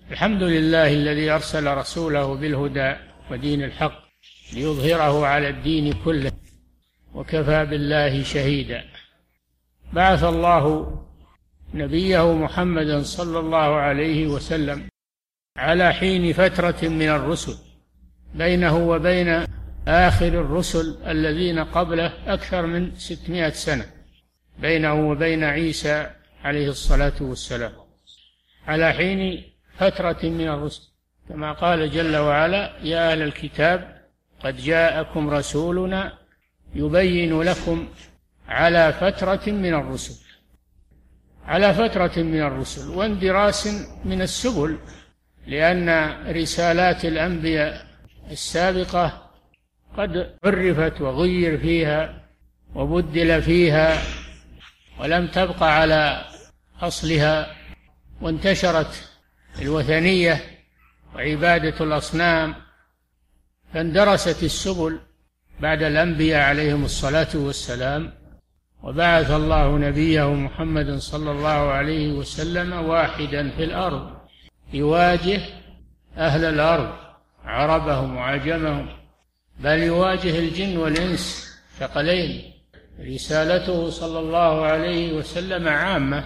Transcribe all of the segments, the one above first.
الحمد لله الذي أرسل رسوله بالهدى ودين الحق ليظهره على الدين كله وكفى بالله شهيدا. بعث الله نبيه محمدا صلى الله عليه وسلم على حين فترة من الرسل بينه وبين آخر الرسل الذين قبله أكثر من 600 سنة، بينه وبين عيسى عليه الصلاة والسلام، على حين فترة من الرسل، كما قال جل وعلا: يا أهل الكتاب قد جاءكم رسولنا يبين لكم على فترة من الرسل، على فترة من الرسل واندراس من السبل، لأن رسالات الأنبياء السابقة قد عرفت وغير فيها وبدل فيها ولم تبق على أصلها، وانتشرت الوثنية وعبادة الأصنام، فاندرست السبل بعد الأنبياء عليهم الصلاة والسلام. وبعث الله نبيه محمد صلى الله عليه وسلم واحدا في الأرض يواجه أهل الأرض عربهم وعجمهم، بل يواجه الجن والإنس ثقلين. رسالته صلى الله عليه وسلم عامة،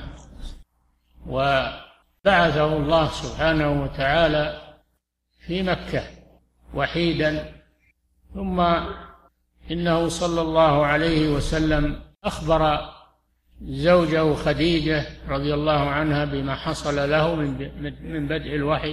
وبعثه الله سبحانه وتعالى في مكة وحيدا، ثم إنه صلى الله عليه وسلم أخبر زوجه خديجة رضي الله عنها بما حصل له من بدء الوحي،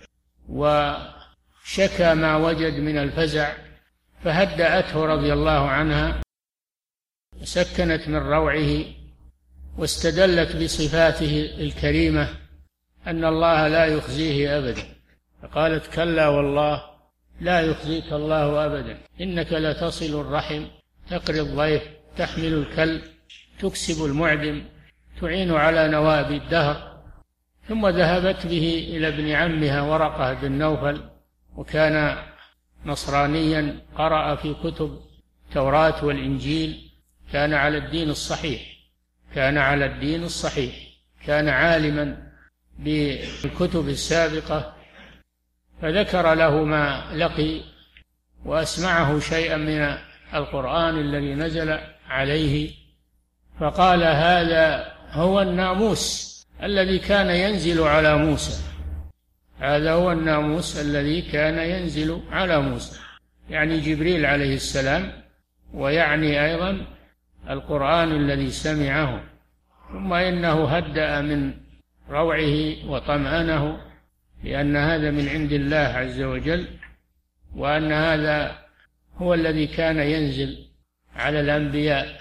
وشكى ما وجد من الفزع، فهدأته رضي الله عنها وسكنت من روعه، واستدلت بصفاته الكريمة أن الله لا يخزيه أبدا، فقالت: كلا والله لا يخزيك الله أبدا، إنك لتصل الرحم، تقري الضيف، تحمل الكلب، تكسب المعدم، تعين على نواب الدهر. ثم ذهبت به إلى ابن عمها ورقة بن نوفل، وكان نصرانيا، قرأ في كتب التوراة والإنجيل، كان على الدين الصحيح، كان على الدين الصحيح، كان عالما بالكتب السابقة، فذكر له ما لقي وأسمعه شيئا من القرآن الذي نزل عليه، فقال: هذا هو الناموس الذي كان ينزل على موسى، هذا هو الناموس الذي كان ينزل على موسى، يعني جبريل عليه السلام، ويعني أيضا القرآن الذي سمعه. ثم إنه هدأ من روعه وطمأنه، لأن هذا من عند الله عز وجل، وأن هذا هو الذي كان ينزل على الأنبياء.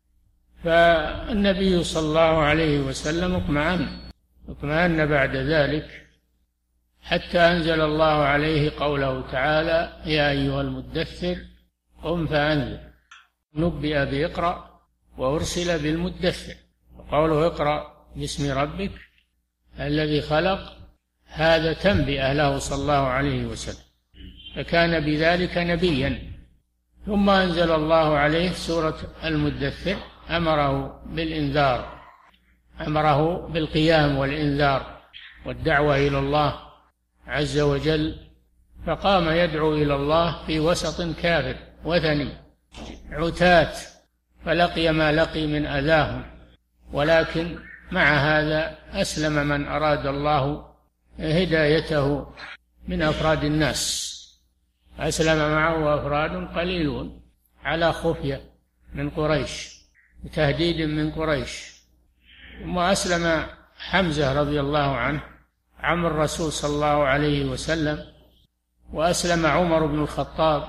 فالنبي صلى الله عليه وسلم اطمأن بعد ذلك، حتى أنزل الله عليه قوله تعالى: يا أيها المدثر قم فأنذر. نبئ بإقرأ وأرسل بالمدثر، وقوله: اقرأ باسم ربك الذي خلق، هذا تنبئة له صلى الله عليه وسلم، فكان بذلك نبيا. ثم أنزل الله عليه سورة المدثر، أمره بالإنذار، أمره بالقيام والإنذار والدعوة إلى الله عز وجل، فقام يدعو إلى الله في وسط كافر وثني عتاة، فلقي ما لقي من أذاهم، ولكن مع هذا أسلم من أراد الله هدايته من أفراد الناس، أسلم معه أفراد قليلون على خفية من قريش، بتهديد من قريش. ثم أسلم حمزة رضي الله عنه عم الرسول صلى الله عليه وسلم، وأسلم عمر بن الخطاب،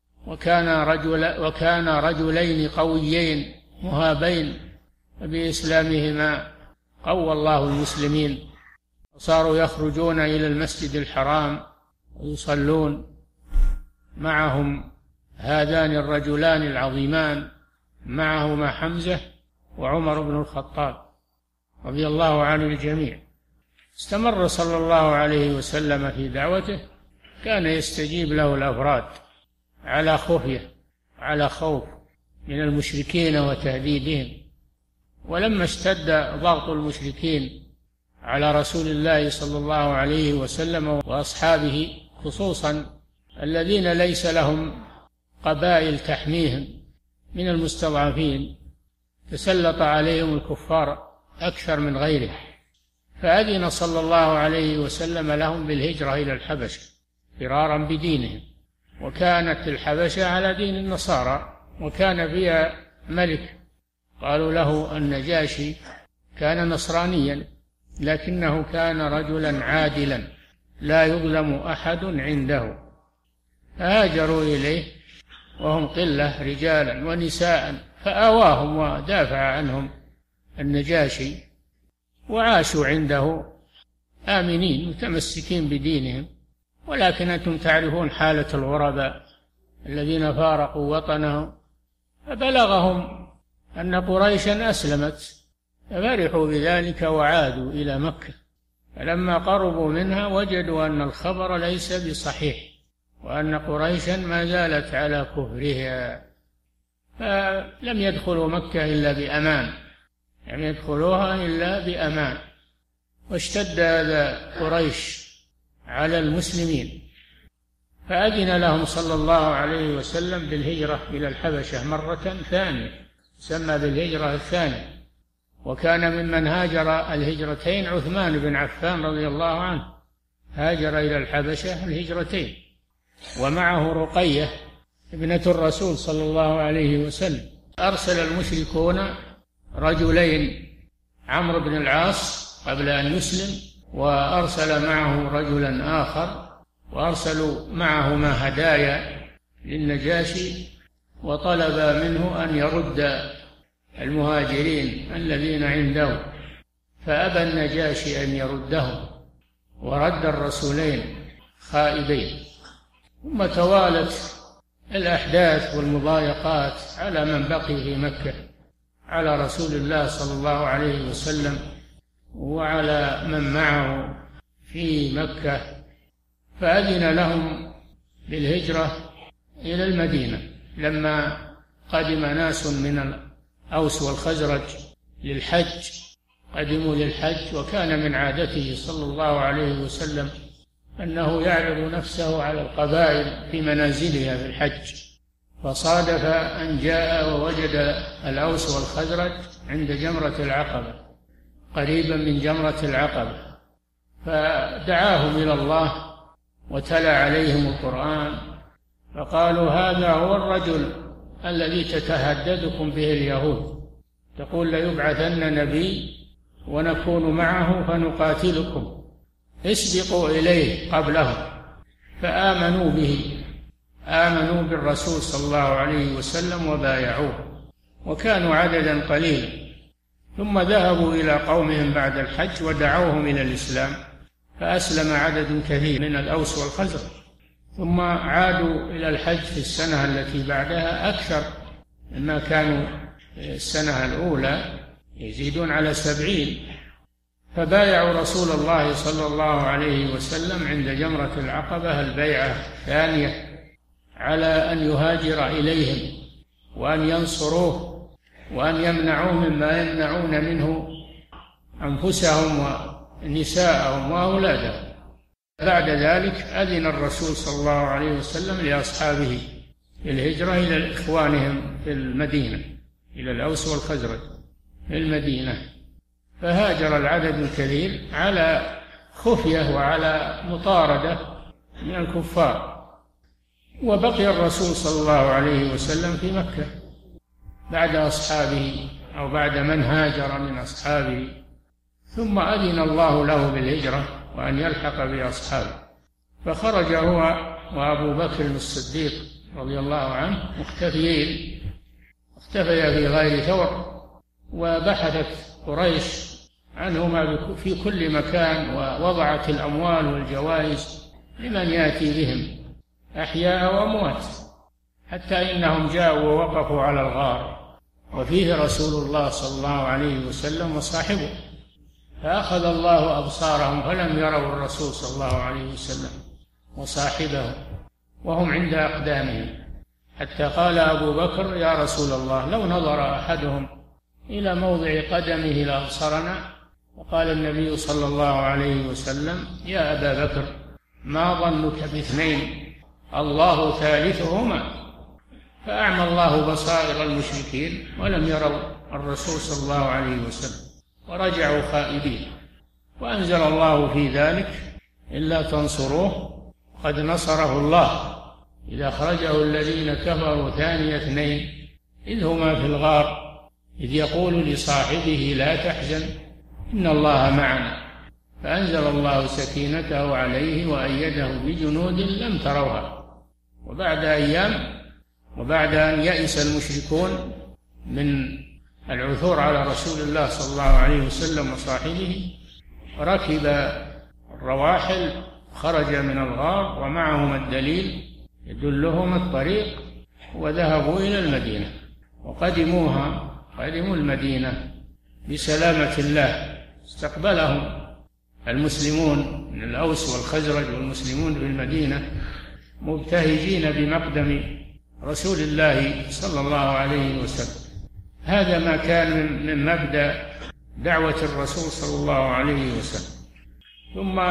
وكان رجلين قويين مهابين، وبإسلامهما قوى الله المسلمين، وصاروا يخرجون إلى المسجد الحرام ويصلون معهم هذان الرجلان العظيمان، معهما حمزة وعمر بن الخطاب رضي الله عن الجميع. استمر صلى الله عليه وسلم في دعوته، كان يستجيب له الأفراد على خفية، على خوف من المشركين وتهديدهم. ولما اشتد ضغط المشركين على رسول الله صلى الله عليه وسلم وأصحابه، خصوصا الذين ليس لهم قبائل تحميهم من المستضعفين، تسلط عليهم الكفار أكثر من غيره، فأذن صلى الله عليه وسلم لهم بالهجرة إلى الحبشة فرارا بدينهم. وكانت الحبشة على دين النصارى، وكان فيها ملك قالوا له النجاشي، كان نصرانيا لكنه كان رجلا عادلا لا يظلم أحد عنده، فهاجروا إليه وهم قلة رجالا ونساء، فآواهم ودافع عنهم النجاشي، وعاشوا عنده آمنين متمسكين بدينهم. ولكن أنتم تعرفون حالة الغرباء الذين فارقوا وطنهم، فبلغهم أن قريشا أسلمت ففرحوا بذلك وعادوا إلى مكة، فلما قربوا منها وجدوا أن الخبر ليس بصحيح، وأن قريشا ما زالت على كفرها، فلم يدخلوا مكة إلا بأمان، لم يدخلوها إلا بأمان. واشتد أذى قريش على المسلمين، فأذن لهم صلى الله عليه وسلم بالهجرة إلى الحبشة مرة ثانية، سمى بالهجرة الثانية. وكان ممن هاجر الهجرتين عثمان بن عفان رضي الله عنه، هاجر إلى الحبشة الهجرتين، ومعه رقية ابنة الرسول صلى الله عليه وسلم. أرسل المشركون رجلين، عمرو بن العاص قبل أن يسلم، وأرسل معه رجلا آخر، وأرسلوا معهما هدايا للنجاشي، وطلب منه أن يرد المهاجرين الذين عنده، فأبى النجاشي أن يردهم، ورد الرسولين خائبين. ثم توالت الأحداث والمضايقات على من بقي في مكة، على رسول الله صلى الله عليه وسلم وعلى من معه في مكة، فأذن لهم بالهجرة إلى المدينة لما قدم ناس من الأوس والخزرج للحج، قدموا للحج، وكان من عادته صلى الله عليه وسلم أنه يعرض نفسه على القبائل في منازلها في الحج، فصادف أن جاء ووجد الأوس والخزرج عند جمرة العقبة، قريبا من جمرة العقبة، فدعاهم إلى الله وتلا عليهم القرآن، فقالوا هذا هو الرجل الذي تتهددكم به اليهود، تقول ليبعثن نبي ونكون معه فنقاتلكم، اسبقوا إليه قبلهم. فآمنوا به، آمنوا بالرسول صلى الله عليه وسلم وبايعوه، وكانوا عددا قليلا. ثم ذهبوا إلى قومهم بعد الحج ودعوهم إلى الإسلام، فأسلم عدد كثير من الأوس والخزرج، ثم عادوا إلى الحج في السنة التي بعدها أكثر مما كانوا السنة الأولى، يزيدون على 70، فبايعوا رسول الله صلى الله عليه وسلم عند جمرة العقبة البيعة الثانية على أن يهاجر إليهم وأن ينصروه وأن يمنعوه مما يمنعون منه أنفسهم ونساءهم وأولادهم. بعد ذلك أذن الرسول صلى الله عليه وسلم لأصحابه بالهجرة إلى إخوانهم في المدينة، إلى الأوس والخزرج في المدينة، فهاجر العدد الكثير على خفية وعلى مطاردة من الكفار. وبقي الرسول صلى الله عليه وسلم في مكة بعد أصحابه أو بعد من هاجر من أصحابه، ثم أذن الله له بالهجرة وأن يلحق بأصحابه، فخرج هو وأبو بكر الصديق رضي الله عنه مختفيين، اختفيا في غير ثور، وبحثت قريش عنهما في كل مكان، ووضعت الأموال والجوائز لمن يأتي بهم أحياء وأموات، حتى إنهم جاءوا ووقفوا على الغار وفيه رسول الله صلى الله عليه وسلم وصاحبه، فأخذ الله أبصارهم فلم يروا الرسول صلى الله عليه وسلم وصاحبه وهم عند أقدامهم، حتى قال أبو بكر يا رسول الله لو نظر أحدهم إلى موضع قدمه لأبصرنا، وقال النبي صلى الله عليه وسلم: يا أبا بكر، ما ظنك باثنين الله ثالثهما؟ فأعمى الله بصائر المشركين ولم يروا الرسول صلى الله عليه وسلم ورجعوا خائبين. وأنزل الله في ذلك: إلا تنصروه قد نصره الله إذا أخرجه الذين كفروا ثاني اثنين إذ هما في الغار إذ يقول لصاحبه لا تحزن إن الله معنا. فأنزل الله سكينته عليه وأيده بجنود لم تروها. وبعد أيام، وبعد أن يئس المشركون من العثور على رسول الله صلى الله عليه وسلم وصاحبه، ركب الرواحل، خرج من الغار ومعهم الدليل يدلهم الطريق، وذهبوا إلى المدينة قدموا المدينة بسلامة الله. استقبلهم المسلمون من الأوس والخزرج والمسلمون في المدينة مبتهجين بمقدم رسول الله صلى الله عليه وسلم. هذا ما كان من مبدأ دعوة الرسول صلى الله عليه وسلم. ثم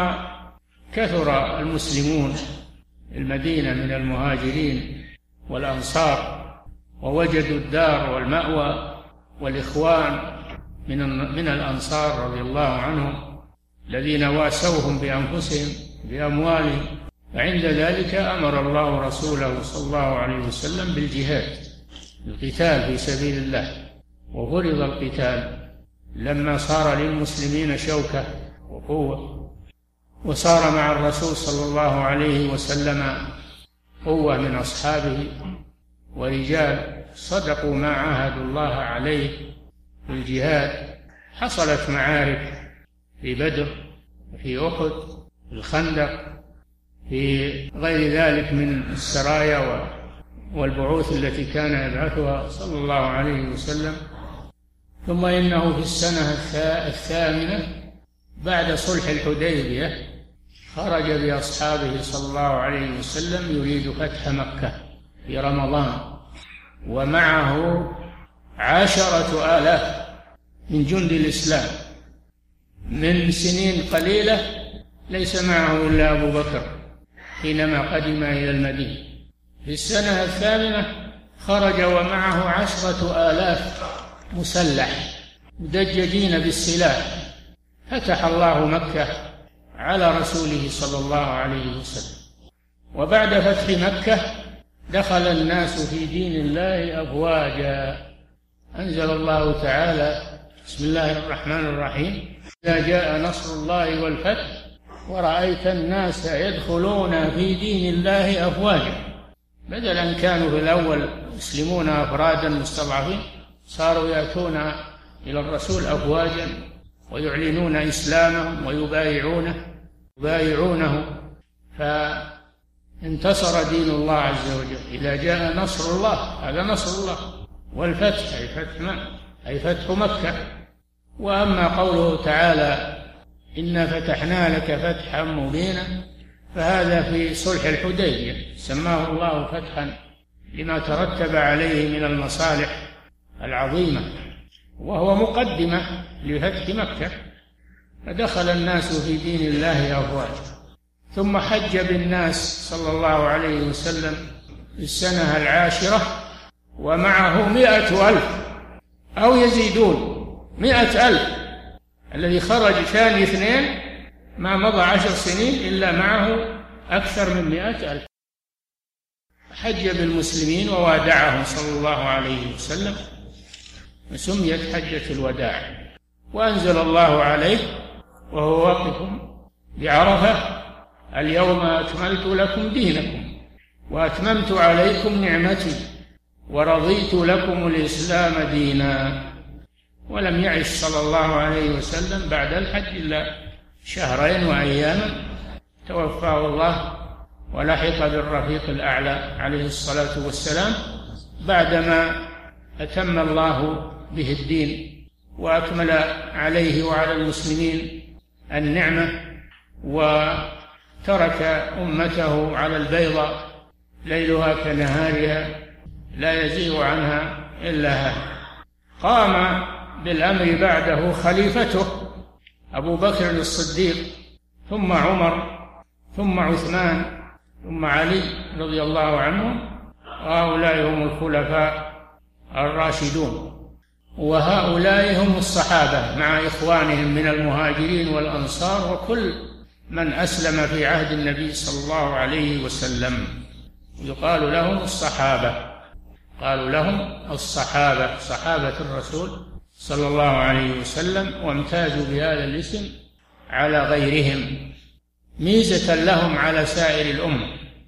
كثر المسلمون المدينة من المهاجرين والأنصار، ووجدوا الدار والمأوى والإخوان من الأنصار رضي الله عنهم الذين واسوهم بأنفسهم بأموالهم. فعند ذلك أمر الله رسوله صلى الله عليه وسلم بالجهاد، القتال في سبيل الله، وفرض القتال لما صار للمسلمين شوكة وقوة، وصار مع الرسول صلى الله عليه وسلم قوة من أصحابه ورجال صدقوا ما عاهدوا الله عليه في الجهاد. حصلت معارك في بدر وفي أحد، في الخندق، في غير ذلك من السرايا والبعوث التي كان يبعثها صلى الله عليه وسلم. ثم إنه في السنة الثامنة بعد صلح الحديبية خرج بأصحابه صلى الله عليه وسلم يريد فتح مكة في رمضان، ومعه 10,000 من جند الإسلام. من سنين قليلة ليس معه إلا أبو بكر حينما قدم إلى المدينة. في السنة الثامنة خرج ومعه 10,000 مسلح مدججين بالسلاح. فتح الله مكة على رسوله صلى الله عليه وسلم. وبعد فتح مكة دخل الناس في دين الله أفواجا. أنزل الله تعالى: بسم الله الرحمن الرحيم: إذا جاء نصر الله والفتح ورأيت الناس يدخلون في دين الله أفواجا. بدل أن كانوا في الأول يسلمون أفرادا مستضعفين، صاروا يأتون إلى الرسول أفواجا ويعلنون إسلامهم ويبايعونه. فانتصر دين الله عز وجل. إذا جاء نصر الله، هذا نصر الله، والفتح أي فتح مكة. وأما قوله تعالى: إنا فتحنا لك فتحا مبينا، فهذا في صلح الحديبية سماه الله فتحا لما ترتب عليه من المصالح العظيمة، وهو مقدمة لفتح مكة. فدخل الناس في دين الله أفواجا. ثم حج بالناس صلى الله عليه وسلم في السنة 10 ومعه 100,000 أو يزيدون 100,000. الذي خرج ثاني اثنين ما مضى 10 سنين إلا معه أكثر من 100,000. حج بالمسلمين ووادعهم صلى الله عليه وسلم، وسميت حجة الوداع. وأنزل الله عليه وهو واقف بعرفة: اليوم أكملت لكم دينكم وأتممت عليكم نعمتي ورضيت لكم الإسلام دينا. ولم يعش صلى الله عليه وسلم بعد الحج إلا 2 وأياما توفاه الله ولحق بالرفيق الأعلى عليه الصلاة والسلام، بعدما أتم الله به الدين وأكمل عليه وعلى المسلمين النعمة، وترك أمته على البيضاء ليلها كنهارها لا يزيغ عنها إلا هالك. قام بالأمر بعده خليفته أبو بكر الصديق، ثم عمر، ثم عثمان، ثم علي رضي الله عنهم، وهؤلاء هم الخلفاء الراشدون، وهؤلاء هم الصحابة مع إخوانهم من المهاجرين والأنصار وكل من أسلم في عهد النبي صلى الله عليه وسلم، يقال لهم الصحابة، قالوا لهم الصحابة، صحابة الرسول صلى الله عليه وسلم، وامتازوا بهذا الاسم على غيرهم ميزة لهم على سائر الأمة.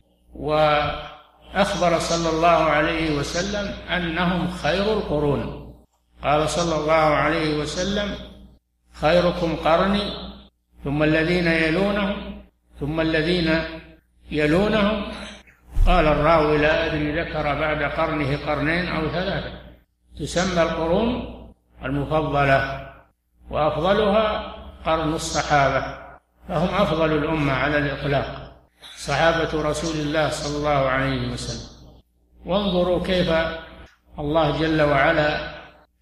وأخبر صلى الله عليه وسلم أنهم خير القرون، قال صلى الله عليه وسلم: خيركم قرني ثم الذين يلونهم ثم الذين يلونهم. قال الراوي: لا أدري ذكر بعد قرنه قرنين أو ثلاثة. تسمى القرون المفضلة، وأفضلها قرن الصحابة، فهم أفضل الأمة على الإطلاق، صحابة رسول الله صلى الله عليه وسلم. وانظروا كيف الله جل وعلا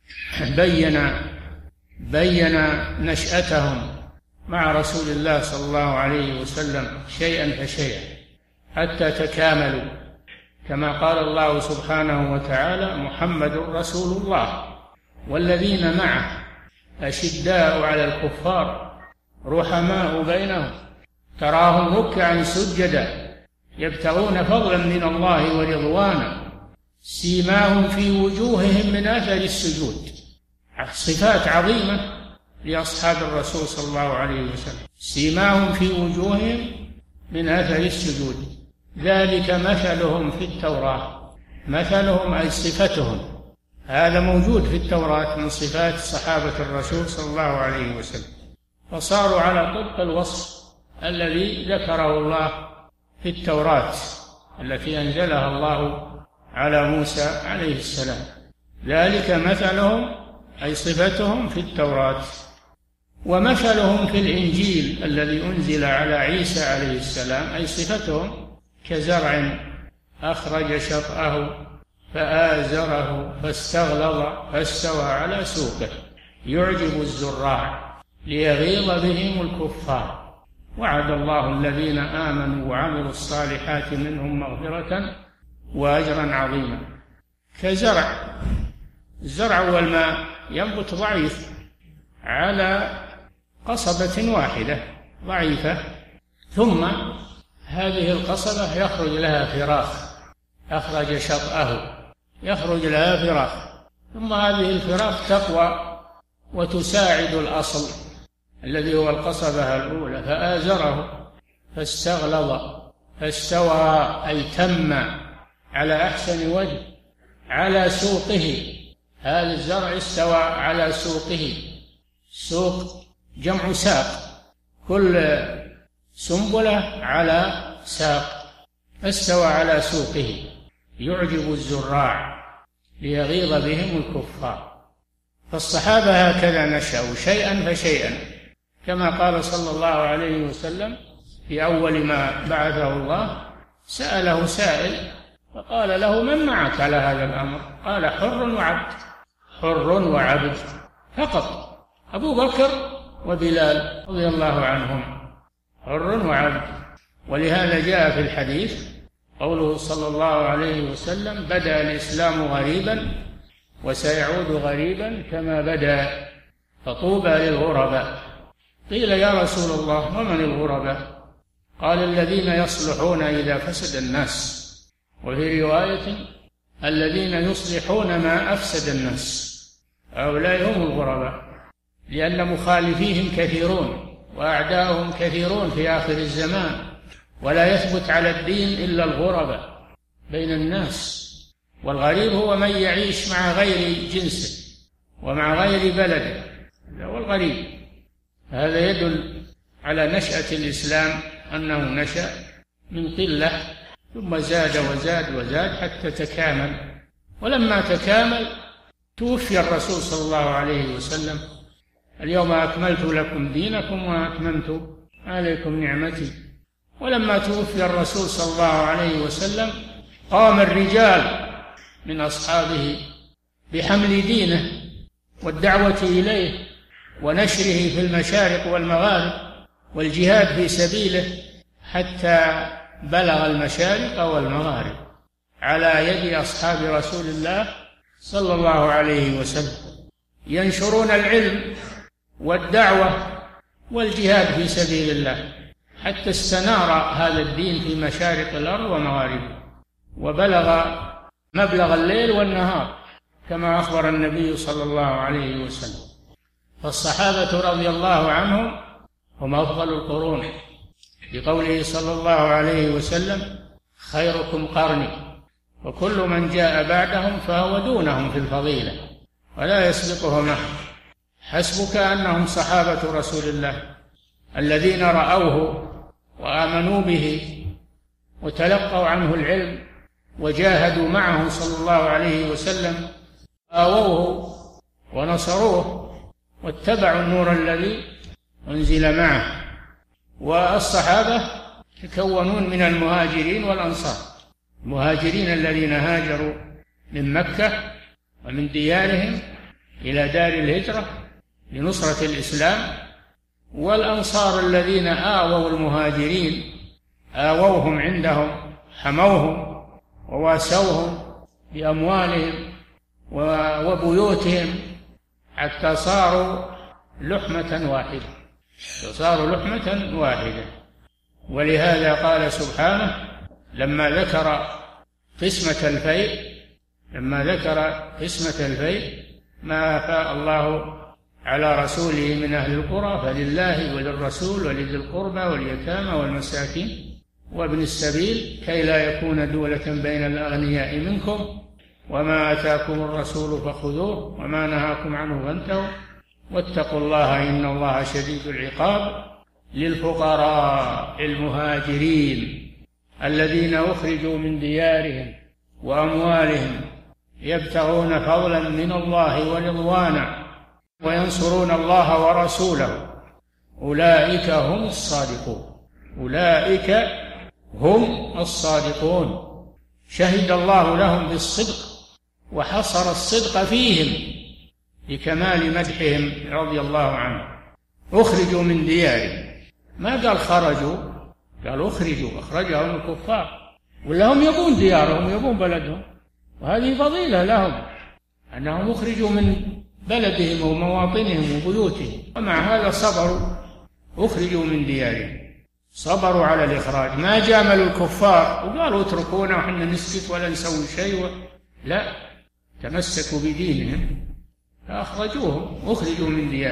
بين نشأتهم مع رسول الله صلى الله عليه وسلم شيئا فشيئا حتى تكاملوا، كما قال الله سبحانه وتعالى: محمد رسول الله والذين معه أشداء على الكفار رحماء بينهم تراهم ركعا سجدا يبتغون فضلا من الله ورضوانا سيماهم في وجوههم من أثر السجود. صفات عظيمة لأصحاب الرسول صلى الله عليه وسلم: سيماهم في وجوههم من أثر السجود، ذلك مثلهم في التوراة. مثلهم أي صفتهم، هذا موجود في التوراة من صفات صحابة الرسول صلى الله عليه وسلم، فصاروا على طبق الوصف الذي ذكره الله في التوراة التي أنزلها الله على موسى عليه السلام. ذلك مثلهم أي صفتهم في التوراة. ومثلهم في الإنجيل الذي أنزل على عيسى عليه السلام أي صفتهم كزرع أخرج شطأه فآزره فاستغلظ فاستوى على سوقه يعجب الزراع ليغيظ بهم الكفار. وعد الله الذين آمنوا وعملوا الصالحات منهم مغفرة وأجرا عظيما. كزرع، الزرع والماء ينبت ضعيف على قصبة واحدة ضعيفة، ثم هذه القصبة يخرج لها فراخ، أخرج شطأه يخرج لها فراخ، ثم هذه الفراخ تقوى وتساعد الأصل الذي هو القصبة الأولى، فآزره فاستغلظ فاستوى أي تم على أحسن وجه على سوقه. هذا الزرع استوى على سوقه، سوق جمع ساق، كل سنبلة على ساق، فاستوى على سوقه يعجب الزراع ليغيظ بهم الكفار. فالصحابة هكذا نشأوا شيئا فشيئا، كما قال صلى الله عليه وسلم في أول ما بعثه الله: سأله سائل فقال له: من معك على هذا الأمر؟ قال: حر وعبد. حر وعبد فقط، أبو بكر وبلال رضي الله عنهم، حر وعبد. ولهذا جاء في الحديث قوله صلى الله عليه وسلم: بدأ الإسلام غريبا وسيعود غريبا كما بدأ فطوبى للغرباء. قيل: يا رسول الله ومن الغرباء؟ قال: الذين يصلحون إذا فسد الناس، وفي رواية: الذين يصلحون ما أفسد الناس. هؤلاء هم الغرباء، لأن مخالفيهم كثيرون وأعداؤهم كثيرون في آخر الزمان، ولا يثبت على الدين إلا الغرباء بين الناس. والغريب هو من يعيش مع غير جنسه ومع غير بلده، هذا هو الغريب. هذا يدل على نشأة الإسلام أنه نشأ من قلة ثم زاد وزاد وزاد حتى تكامل. ولما تكامل توفي الرسول صلى الله عليه وسلم: اليوم أكملت لكم دينكم وأتممت عليكم نعمتي. ولما توفي الرسول صلى الله عليه وسلم قام الرجال من أصحابه بحمل دينه والدعوة إليه ونشره في المشارق والمغارب والجهاد في سبيله حتى بلغ المشارق والمغارب على يد أصحاب رسول الله صلى الله عليه وسلم، ينشرون العلم والدعوة والجهاد في سبيل الله حتى استنار هذا الدين في مشارق الأرض ومغاربها، وبلغ مبلغ الليل والنهار كما أخبر النبي صلى الله عليه وسلم. فالصحابة رضي الله عنهم هم أفضل القرون، بقوله صلى الله عليه وسلم: خيركم قرني، وكل من جاء بعدهم فهو دونهم في الفضيلة ولا يسبقهم أحد. حسبك أنهم صحابة رسول الله الذين رأوه وآمنوا به وتلقوا عنه العلم وجاهدوا معه صلى الله عليه وسلم، آووه ونصروه واتبعوا النور الذي أنزل معه. والصحابة يتكونون من المهاجرين والأنصار، المهاجرين الذين هاجروا من مكة ومن ديارهم إلى دار الهجرة لنصرة الإسلام، والأنصار الذين آووا المهاجرين، آووهم عندهم، حموهم وواسوهم بأموالهم وبيوتهم حتى صاروا لحمة واحدة. ولهذا قال سبحانه لما ذكر قسمة الفيء ما أفاء الله على رسوله من أهل القرى فلله وللرسول ولذي القربى واليتامى والمساكين وابن السبيل كي لا يكون دولة بين الأغنياء منكم وما آتاكم الرسول فخذوه وما نهاكم عنه فانتهوا واتقوا الله إن الله شديد العقاب. للفقراء المهاجرين الذين أخرجوا من ديارهم وأموالهم يبتغون فضلا من الله ورضوانا وينصرون الله ورسوله أولئك هم الصادقون. شهد الله لهم بالصدق وحصر الصدق فيهم لكمال مدحهم رضي الله عنهم. أخرجوا من ديارهم، ما قال خرجوا، قال أخرجهم الكفار، ولا هم يبون ديارهم يبون بلدهم، وهذه فضيلة لهم أنهم أخرجوا من بلدهم ومواطنهم وبيوتهم، ومع هذا صبروا، أخرجوا من ديارهم، صبروا على الإخراج، ما جاملوا الكفار وقالوا اتركونا وحنا نسكت ولا نسوي شيء، لا، تمسكوا بدينهم فأخرجوهم، أخرجوا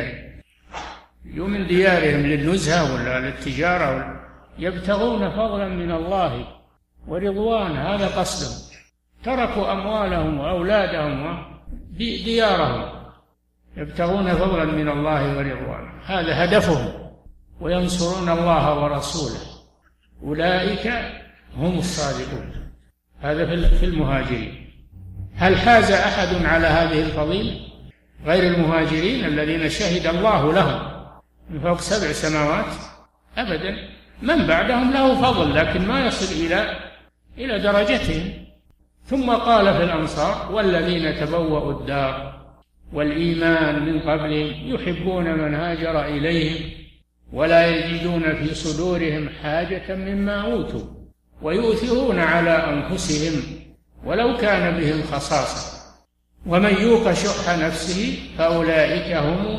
من ديارهم للنزهة ولا للتجارة يبتغون فضلا من الله ورضوان، هذا قصدهم، تركوا أموالهم وأولادهم وديارهم يبتغون فضلا من الله ورضوان، هذا هدفهم، وينصرون الله ورسوله أولئك هم الصادقون. هذا في المهاجرين. هل حاز أحد على هذه الفضيلة غير المهاجرين الذين شهد الله لهم من فوق 7 سماوات؟ أبدا، من بعدهم له فضل لكن ما يصل إلى درجتهم. ثم قال في الأنصار والذين تبوأوا الدار والإيمان من قبلهم يحبون من هاجر إليهم ولا يجدون في صدورهم حاجة مما أوتوا ويؤثرون على أنفسهم ولو كان بهم خصاصة ومن يوق شح نفسه فأولئك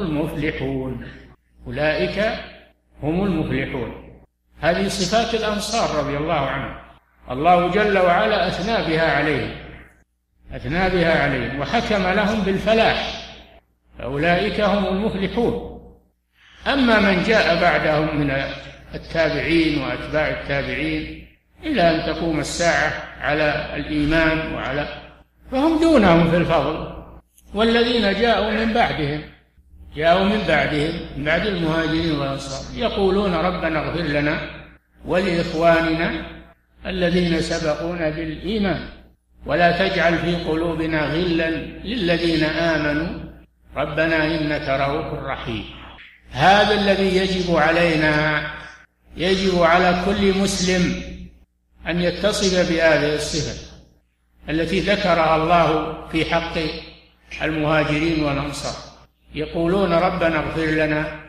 هم المفلحون. هذه صفات الأنصار رضي الله عنهم، الله جل وعلا أثنى بها عليهم وحكم لهم بالفلاح، فأولئك هم المفلحون. أما من جاء بعدهم من التابعين وأتباع التابعين إلى أن تقوم الساعة على الإيمان فهم دونهم في الفضل. والذين جاءوا من بعدهم من بعد المهاجرين والأنصار يقولون ربنا اغفر لنا ولإخواننا الذين سبقونا بالإيمان ولا تجعل في قلوبنا غلا للذين آمنوا ربنا إنك رؤوف رحيم. هذا الذي يجب على كل مسلم أن يتصف بهذه الصفة التي ذكرها الله في حق المهاجرين والأنصار. يقولون ربنا اغفر لنا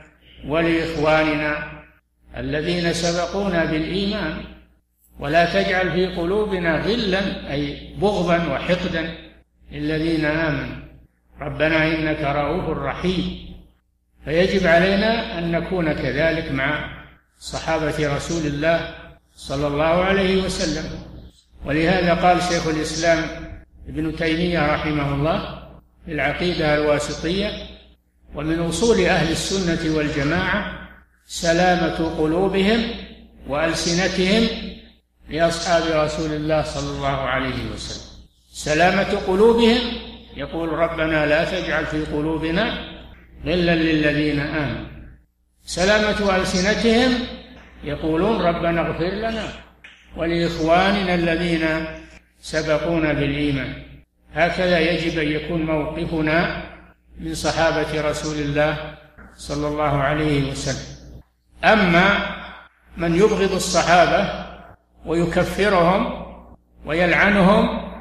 ولإخواننا الذين سبقونا بالإيمان ولا تجعل في قلوبنا غلا أي بغضا وحقدا للذين آمنوا ربنا إنك رؤوف رحيم. فيجب علينا أن نكون كذلك مع صحابة رسول الله صلى الله عليه وسلم. ولهذا قال شيخ الإسلام ابن تيمية رحمه الله في العقيدة الواسطية: ومن أصول أهل السنة والجماعة سلامة قلوبهم وألسنتهم لأصحاب رسول الله صلى الله عليه وسلم. سلامة قلوبهم يقول ربنا لا تجعل في قلوبنا غلا للذين آمنوا. سلامة ألسنتهم يقولون ربنا اغفر لنا ولإخواننا الذين سبقونا بالإيمان. هكذا يجب أن يكون موقفنا من صحابة رسول الله صلى الله عليه وسلم. أما من يبغض الصحابة ويكفرهم ويلعنهم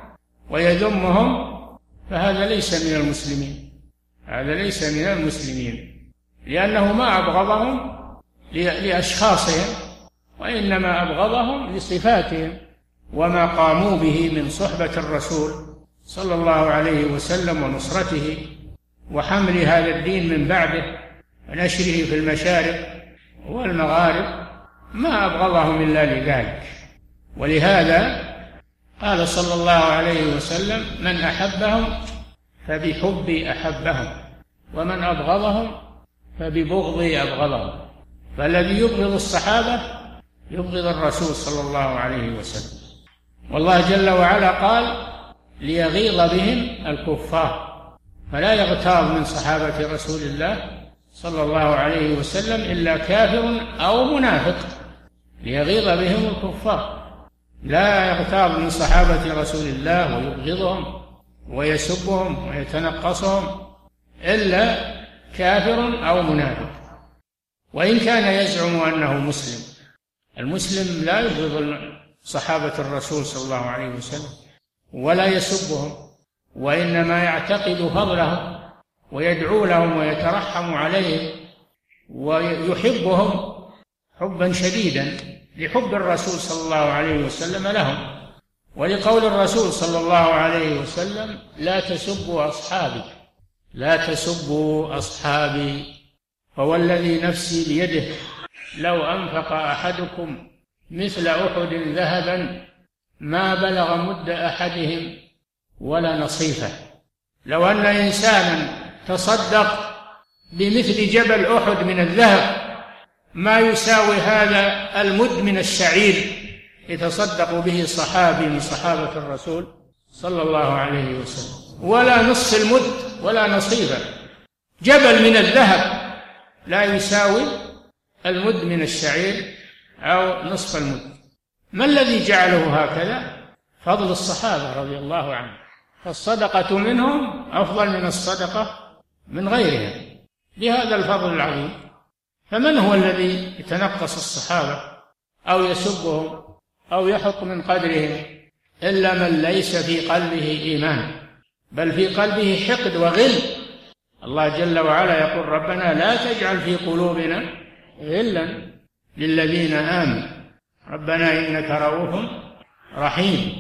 ويذمهم فهذا ليس من المسلمين، هذا ليس من المسلمين، لأنه ما أبغضهم لأشخاصهم وإنما أبغضهم لصفاتهم وما قاموا به من صحبة الرسول صلى الله عليه وسلم ونصرته وحمل هذا الدين من بعده ونشره في المشارق والمغارب، ما أبغضهم إلا لذلك. ولهذا قال صلى الله عليه وسلم: من أحبهم فبحبي أحبهم ومن أبغضهم فببغضي أبغضهم. فالذي يبغض الصحابة يبغض الرسول صلى الله عليه وسلم. والله جل وعلا قال: ليغيظ بهم الكفار. فلا يغتاظ من صحابة رسول الله صلى الله عليه وسلم إلا كافر أو منافق، ليغيظ بهم الكفار. لا يغتاظ من صحابة رسول الله ويبغضهم ويسبهم ويتنقصهم إلا كافر أو منافق، وإن كان يزعم أنه مسلم. المسلم لا يبغض صحابة الرسول صلى الله عليه وسلم ولا يسبهم، وإنما يعتقد فضلهم ويدعو لهم ويترحم عليهم ويحبهم حبا شديدا لحب الرسول صلى الله عليه وسلم لهم، ولقول الرسول صلى الله عليه وسلم: لا تسبوا أصحابي، لا تسبوا أصحابي، فوالذي نفسي بيده لو أنفق أحدكم مثل أحد ذهبا ما بلغ مد أحدهم ولا نصيفه. لو أن إنسانا تصدق بمثل جبل أحد من الذهب ما يساوي هذا المد من الشعير يتصدق به صحابي من صحابة الرسول صلى الله عليه وسلم، ولا نصف المد ولا نصيفه. جبل من الذهب لا يساوي المد من الشعير أو نصف المد. ما الذي جعله هكذا؟ فضل الصحابة رضي الله عنهم، فالصدقة منهم أفضل من الصدقة من غيرهم بهذا الفضل العظيم. فمن هو الذي يتنقص الصحابة أو يسبهم أو يحط من قدرهم إلا من ليس في قلبه إيمان، بل في قلبه حقد وغل. الله جل وعلا يقول: ربنا لا تجعل في قلوبنا غلا للذين آمنوا ربنا إنك رؤوف رحيم.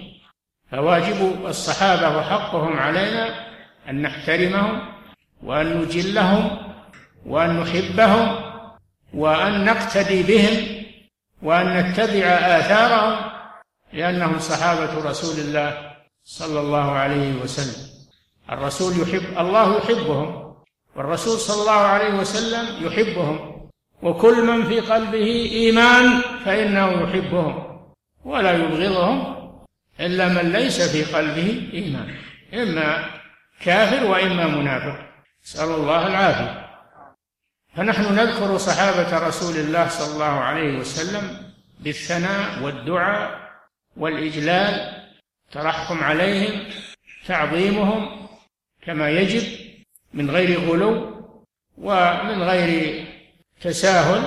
فواجب الصحابة وحقهم علينا أن نحترمهم وأن نجلهم وأن نحبهم وأن نقتدي بهم وأن نتبع آثارهم، لأنهم صحابة رسول الله صلى الله عليه وسلم. الرسول الله يحبهم، والرسول صلى الله عليه وسلم يحبهم، وكل من في قلبه إيمان فإنه يحبهم ولا يبغضهم إلا من ليس في قلبه إيمان، إما كافر وإما منافق، نسأل الله العافية. فنحن نذكر صحابة رسول الله صلى الله عليه وسلم بالثناء والدعاء والإجلال، ترحم عليهم، تعظيمهم كما يجب من غير غلو ومن غير تساهل،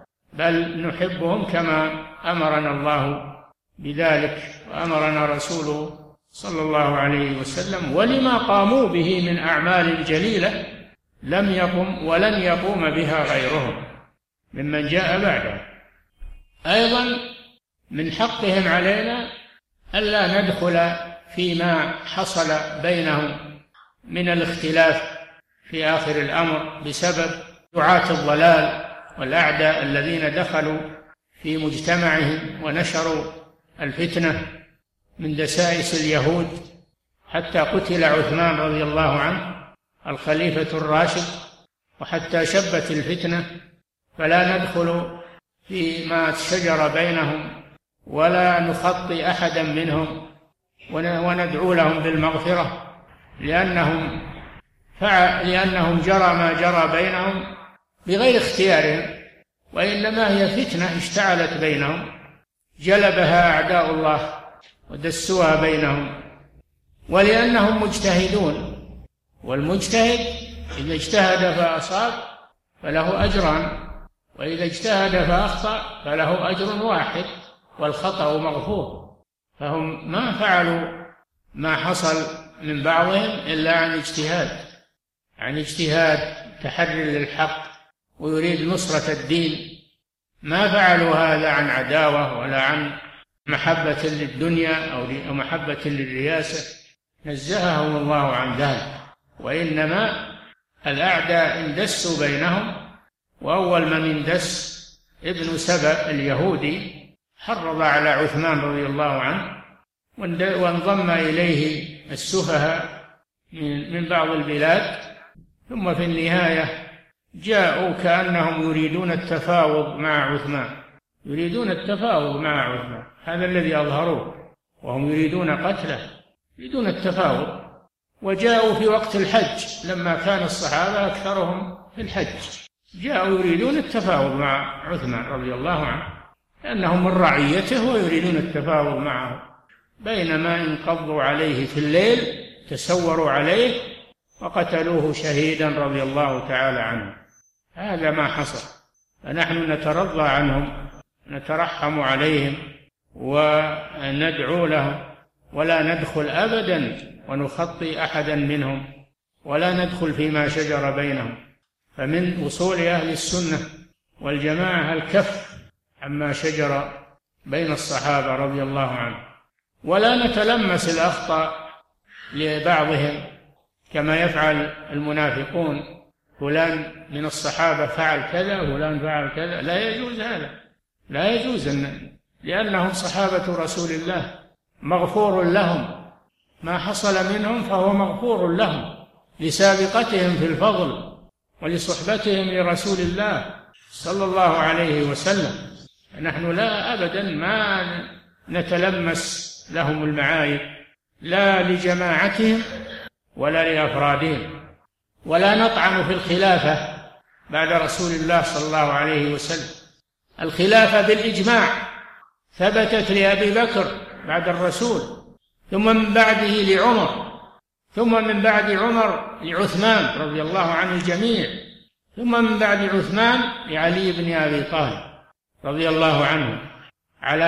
بل نحبهم كما أمرنا الله بذلك وأمرنا رسوله صلى الله عليه وسلم، ولما قاموا به من أعمال جليلة لم يقم ولن يقوم بها غيرهم ممن جاء بعده. أيضا من حقهم علينا ألا ندخل فيما حصل بينهم من الاختلاف في آخر الأمر بسبب دعاة الضلال والأعداء الذين دخلوا في مجتمعهم ونشروا الفتنة من دسائس اليهود، حتى قتل عثمان رضي الله عنه الخليفة الراشد، وحتى شبت الفتنة. فلا ندخل فيما شجر بينهم ولا نخطي أحدا منهم وندعو لهم بالمغفرة، لأنهم جرى ما جرى بينهم بغير اختيارهم، وإنما هي فتنة اشتعلت بينهم جلبها أعداء الله ودسوها بينهم، ولأنهم مجتهدون، والمجتهد إذا اجتهد فأصاب فله أجران، وإذا اجتهد فأخطأ فله أجر واحد والخطأ مغفور. فهم ما فعلوا ما حصل من بعضهم إلا عن اجتهاد تحري للحق ويريد نصرة الدين. ما فعلوا هذا عن عداوة ولا عن محبة للدنيا أو محبة للرياسة، نزههم الله عن ذلك. وإنما الأعداء اندسوا بينهم، وأول من اندس ابن سبأ اليهودي حرض على عثمان رضي الله عنه، وانضم إليه السفهاء من بعض البلاد، ثم في النهاية جاءوا كأنهم يريدون التفاوض مع عثمان، هذا الذي أظهروه، وهم يريدون قتله، يريدون التفاوض. وجاءوا في وقت الحج لما كان الصحابة أكثرهم في الحج، جاءوا يريدون التفاوض مع عثمان رضي الله عنه لأنهم من رعيته ويريدون التفاوض معه، بينما انقضوا عليه في الليل تسوروا عليه وقتلوه شهيدا رضي الله تعالى عنه. هذا ما حصل، فنحن نترضى عنهم، نترحم عليهم وندعو لهم، ولا ندخل أبدا ونخطي أحدا منهم، ولا ندخل فيما شجر بينهم. فمن أصول أهل السنة والجماعة الكف عما شجر بين الصحابة رضي الله عنهم، ولا نتلمس الأخطاء لبعضهم كما يفعل المنافقون، فلان من الصحابة فعل كذا وفلان فعل كذا. لا يجوز هذا، لا يجوز، لأنهم صحابة رسول الله مغفور لهم، ما حصل منهم فهو مغفور لهم لسابقتهم في الفضل ولصحبتهم لرسول الله صلى الله عليه وسلم. نحن لا أبدا ما نتلمس لهم المعايب، لا لجماعتهم ولا لأفرادهم، ولا نطعن في الخلافة بعد رسول الله صلى الله عليه وسلم. الخلافة بالإجماع ثبتت لأبي بكر بعد الرسول، ثم من بعده لعمر، ثم من بعد عمر لعثمان رضي الله عن الجميع، ثم من بعد عثمان لعلي بن أبي طالب رضي الله عنه، على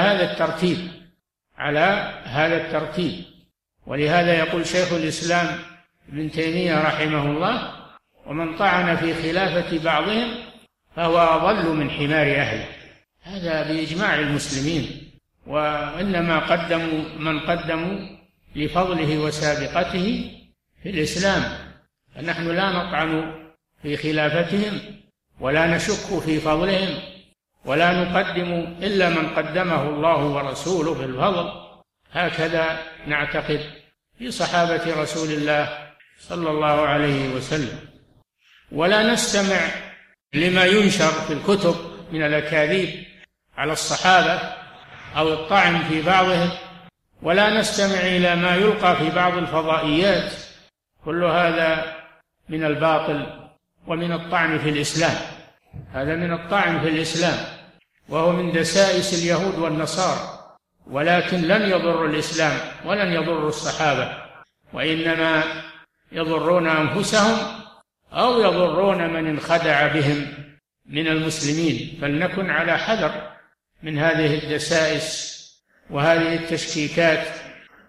هذا الترتيب. ولهذا يقول شيخ الإسلام ابن تيمية رحمه الله: ومن طعن في خلافة بعضهم فهو أضل من حمار أهله. هذا بإجماع المسلمين، وإنما من قدموا لفضله وسابقته في الإسلام، فنحن لا نطعن في خلافتهم ولا نشك في فضلهم، ولا نقدم إلا من قدمه الله ورسوله في الفضل. هكذا نعتقد في صحابة رسول الله صلى الله عليه وسلم. ولا نستمع لما ينشر في الكتب من الأكاذيب على الصحابة أو الطعن في بعضهم، ولا نستمع إلى ما يلقى في بعض الفضائيات، كل هذا من الباطل ومن الطعن في الإسلام. هذا من الطعن في الإسلام، وهو من دسائس اليهود والنصارى، ولكن لن يضر الإسلام ولن يضر الصحابة، وإنما يضرون أنفسهم أو يضرون من انخدع بهم من المسلمين. فلنكن على حذر من هذه الدسائس وهذه التشكيكات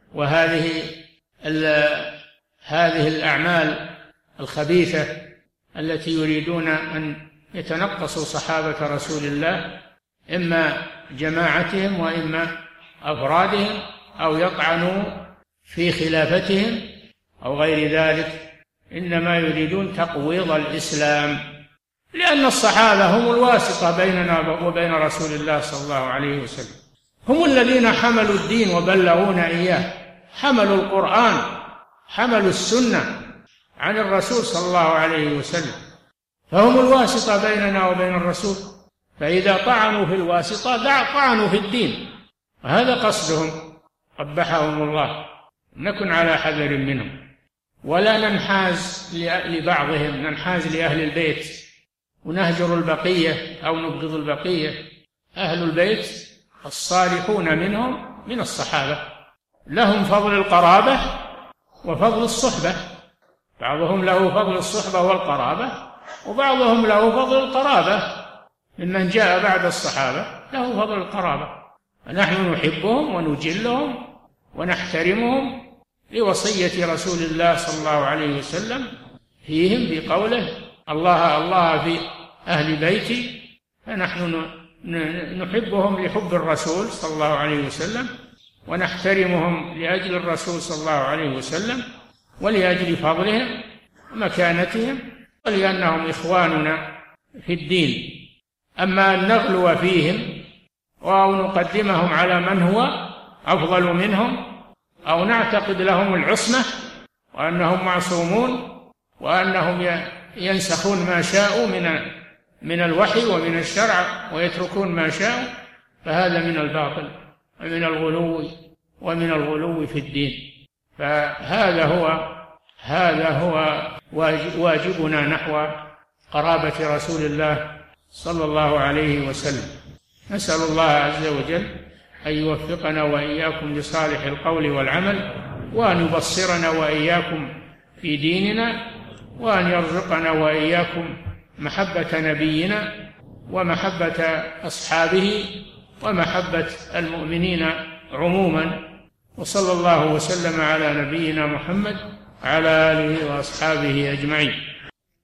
وهذه الأعمال الخبيثة التي يريدون أن يتنقصوا صحابة رسول الله، إما جماعتهم وإما أفرادهم، أو يطعنوا في خلافتهم أو غير ذلك، إنما يريدون تقويض الإسلام، لأن الصحابة هم الواسطة بيننا وبين رسول الله صلى الله عليه وسلم، هم الذين حملوا الدين وبلغونا إياه، حملوا القرآن، حملوا السنة عن الرسول صلى الله عليه وسلم، فهم الواسطة بيننا وبين الرسول، فإذا طعنوا في الواسطة طعنوا في الدين، وهذا قصدهم قبحهم الله. نكن على حذر منهم، ولا ننحاز لبعضهم، ننحاز لأهل البيت ونهجر البقية أو نبغض البقية. أهل البيت الصالحون منهم من الصحابة لهم فضل القرابة وفضل الصحبة، بعضهم له فضل الصحبة والقرابة، وبعضهم له فضل القرابة ممن جاء بعد الصحابة، له فضل القرابة، ونحن نحبهم ونجلهم ونحترمهم لوصية رسول الله صلى الله عليه وسلم فيهم بقوله: الله الله في أهل بيتي، فنحن نحبهم لحب الرسول صلى الله عليه وسلم، ونحترمهم لأجل الرسول صلى الله عليه وسلم، ولأجل فضلهم ومكانتهم، ولأنهم إخواننا في الدين. أما أن نغلو فيهم أو نقدمهم على من هو أفضل منهم، أو نعتقد لهم العصمة وأنهم معصومون وأنهم ينسخون ما شاءوا من الوحي ومن الشرع ويتركون ما شاءوا، فهذا من الباطل ومن الغلو في الدين. فهذا هو واجبنا نحو قرابة رسول الله صلى الله عليه وسلم. نسأل الله عز وجل أن يوفقنا وإياكم لصالح القول والعمل، وأن يبصرنا وإياكم في ديننا، وأن يرزقنا وإياكم محبة نبينا ومحبة أصحابه ومحبة المؤمنين عموما. وصلى الله وسلم على نبينا محمد وعلى آله وأصحابه أجمعين.